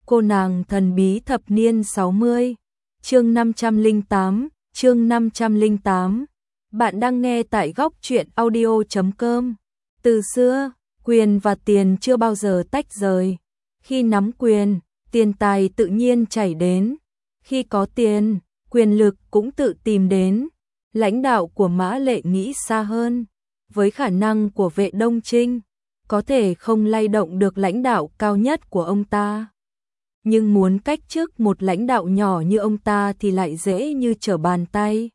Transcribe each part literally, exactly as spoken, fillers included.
Cô nàng thần bí thập niên sáu mươi, chương năm trăm lẻ tám, chương năm trăm lẻ tám. Bạn đang nghe tại góc truyện audio chấm com. Từ xưa, quyền và tiền chưa bao giờ tách rời. Khi nắm quyền, tiền tài tự nhiên chảy đến. Khi có tiền, quyền lực cũng tự tìm đến. Lãnh đạo của Mã Lệ nghĩ xa hơn. Với khả năng của Vệ Đông Trinh, có thể không lay động được lãnh đạo cao nhất của ông ta. Nhưng muốn cách chức một lãnh đạo nhỏ như ông ta thì lại dễ như trở bàn tay.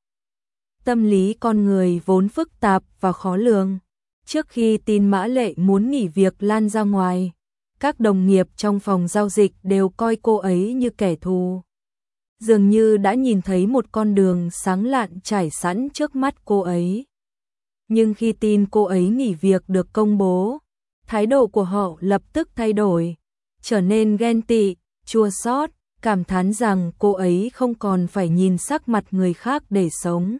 Tâm lý con người vốn phức tạp và khó lường. Trước khi tin Mã Lệ muốn nghỉ việc lan ra ngoài, các đồng nghiệp trong phòng giao dịch đều coi cô ấy như kẻ thù. Dường như đã nhìn thấy một con đường sáng lạn trải sẵn trước mắt cô ấy. Nhưng khi tin cô ấy nghỉ việc được công bố, thái độ của họ lập tức thay đổi, trở nên ghen tị, chua xót, cảm thán rằng cô ấy không còn phải nhìn sắc mặt người khác để sống.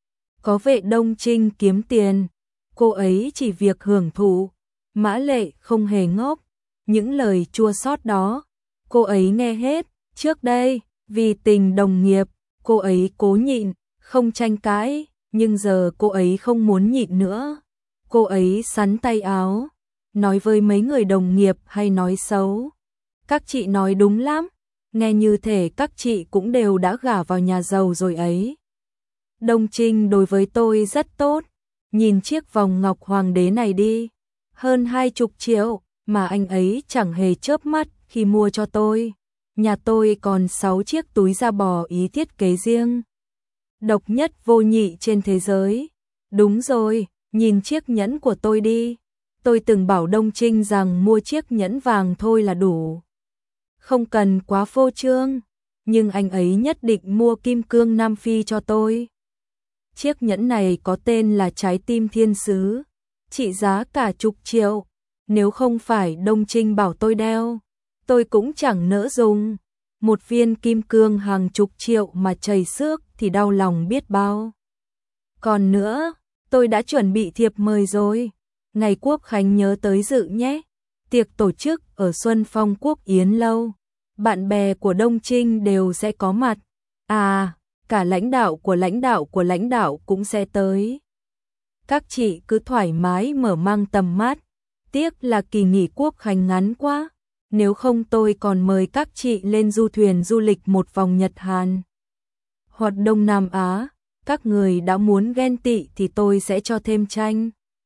Có Vệ Đông Trinh kiếm tiền, cô ấy chỉ việc hưởng thụ. Mã Lệ không hề ngốc, những lời chua xót đó, cô ấy nghe hết. Trước đây, vì tình đồng nghiệp, cô ấy cố nhịn, không tranh cãi, nhưng giờ cô ấy không muốn nhịn nữa. Cô ấy xắn tay áo, nói với mấy người đồng nghiệp hay nói xấu. Các chị nói đúng lắm, nghe như thể các chị cũng đều đã gả vào nhà giàu rồi ấy. Đông Trinh đối với tôi rất tốt, nhìn chiếc vòng ngọc hoàng đế này đi, hơn hai chục triệu, mà anh ấy chẳng hề chớp mắt khi mua cho tôi. Nhà tôi còn sáu chiếc túi da bò ý thiết kế riêng, độc nhất vô nhị trên thế giới. Đúng rồi, nhìn chiếc nhẫn của tôi đi. Tôi từng bảo Đông Trinh rằng mua chiếc nhẫn vàng thôi là đủ, không cần quá phô trương, nhưng anh ấy nhất định mua kim cương Nam Phi cho tôi. Chiếc nhẫn này có tên là Trái Tim Thiên Sứ, trị giá cả chục triệu. Nếu không phải Đông Trinh bảo tôi đeo, tôi cũng chẳng nỡ dùng. Một viên kim cương hàng chục triệu mà chảy xước thì đau lòng biết bao. Còn nữa, tôi đã chuẩn bị thiệp mời rồi. Ngày Quốc Khánh nhớ tới dự nhé. Tiệc tổ chức ở Xuân Phong Quốc Yến Lâu. Bạn bè của Đông Trinh đều sẽ có mặt. À, cả lãnh đạo của lãnh đạo của lãnh đạo cũng sẽ tới. Các chị cứ thoải mái mở mang tầm mắt. Tiếc là kỳ nghỉ Quốc Khánh ngắn quá. Nếu không tôi còn mời các chị lên du thuyền du lịch một vòng Nhật Hàn hoặc Đông Nam Á. Các người đã muốn ghen tị thì tôi sẽ cho thêm chanh,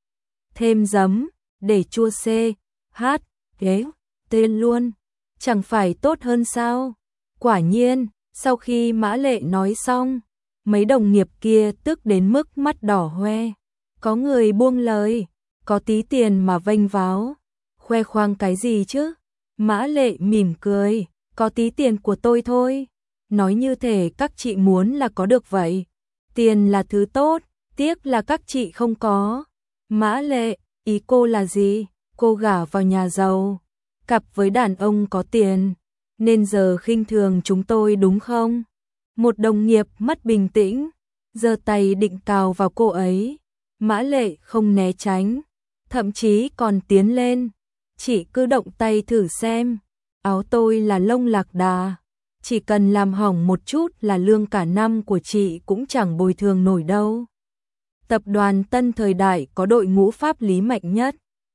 thêm giấm, để chua C, H, ghế, tên luôn. Chẳng phải tốt hơn sao? Quả nhiên, sau khi Mã Lệ nói xong, mấy đồng nghiệp kia tức đến mức mắt đỏ hoe. Có người buông lời, có tí tiền mà vênh váo. Khoe khoang cái gì chứ? Mã Lệ mỉm cười, có tí tiền của tôi thôi. Nói như thể các chị muốn là có được vậy. Tiền là thứ tốt, tiếc là các chị không có. Mã Lệ, ý cô là gì? Cô gả vào nhà giàu, cặp với đàn ông có tiền, nên giờ khinh thường chúng tôi đúng không? Một đồng nghiệp mất bình tĩnh, giơ tay định cào vào cô ấy. Mã Lệ không né tránh, thậm chí còn tiến lên. Chị cứ động tay thử xem, áo tôi là lông lạc đà, chỉ cần làm hỏng một chút là lương cả năm của chị cũng chẳng bồi thường nổi đâu. Tập đoàn Tân Thời Đại có đội ngũ pháp lý mạnh nhất.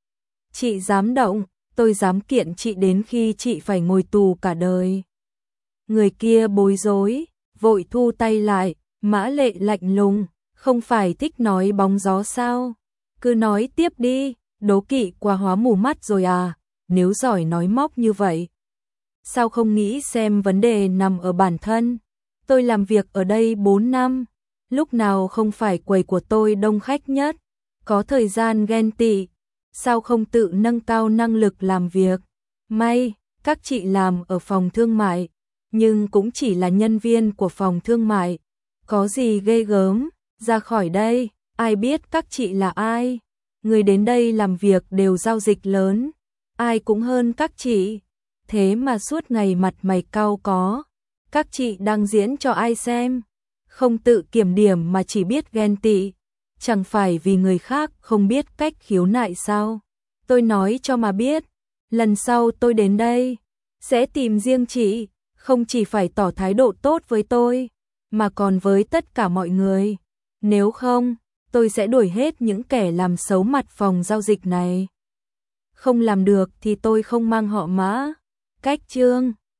Chị dám động, tôi dám kiện chị đến khi chị phải ngồi tù cả đời. Người kia bối rối, vội thu tay lại. Mã Lệ lạnh lùng, không phải thích nói bóng gió sao? Cứ nói tiếp đi. Đố kỵ quá hóa mù mắt rồi à? Nếu giỏi nói móc như vậy, sao không nghĩ xem vấn đề nằm ở bản thân? Tôi làm việc ở đây bốn năm, lúc nào không phải quầy của tôi đông khách nhất, có thời gian ghen tị, sao không tự nâng cao năng lực làm việc? May, các chị làm ở phòng thương mại, nhưng cũng chỉ là nhân viên của phòng thương mại. Có gì ghê gớm, ra khỏi đây, ai biết các chị là ai? Người đến đây làm việc đều giao dịch lớn, ai cũng hơn các chị. Thế mà suốt ngày mặt mày cau có. Các chị đang diễn cho ai xem? Không tự kiểm điểm mà chỉ biết ghen tị. Chẳng phải vì người khác không biết cách khiếu nại sao? Tôi nói cho mà biết, lần sau tôi đến đây, sẽ tìm riêng chị, không chỉ phải tỏ thái độ tốt với tôi, mà còn với tất cả mọi người. Nếu không, tôi sẽ đuổi hết những kẻ làm xấu mặt phòng giao dịch này. Không làm được thì tôi không mang họ Mã. Cách Trương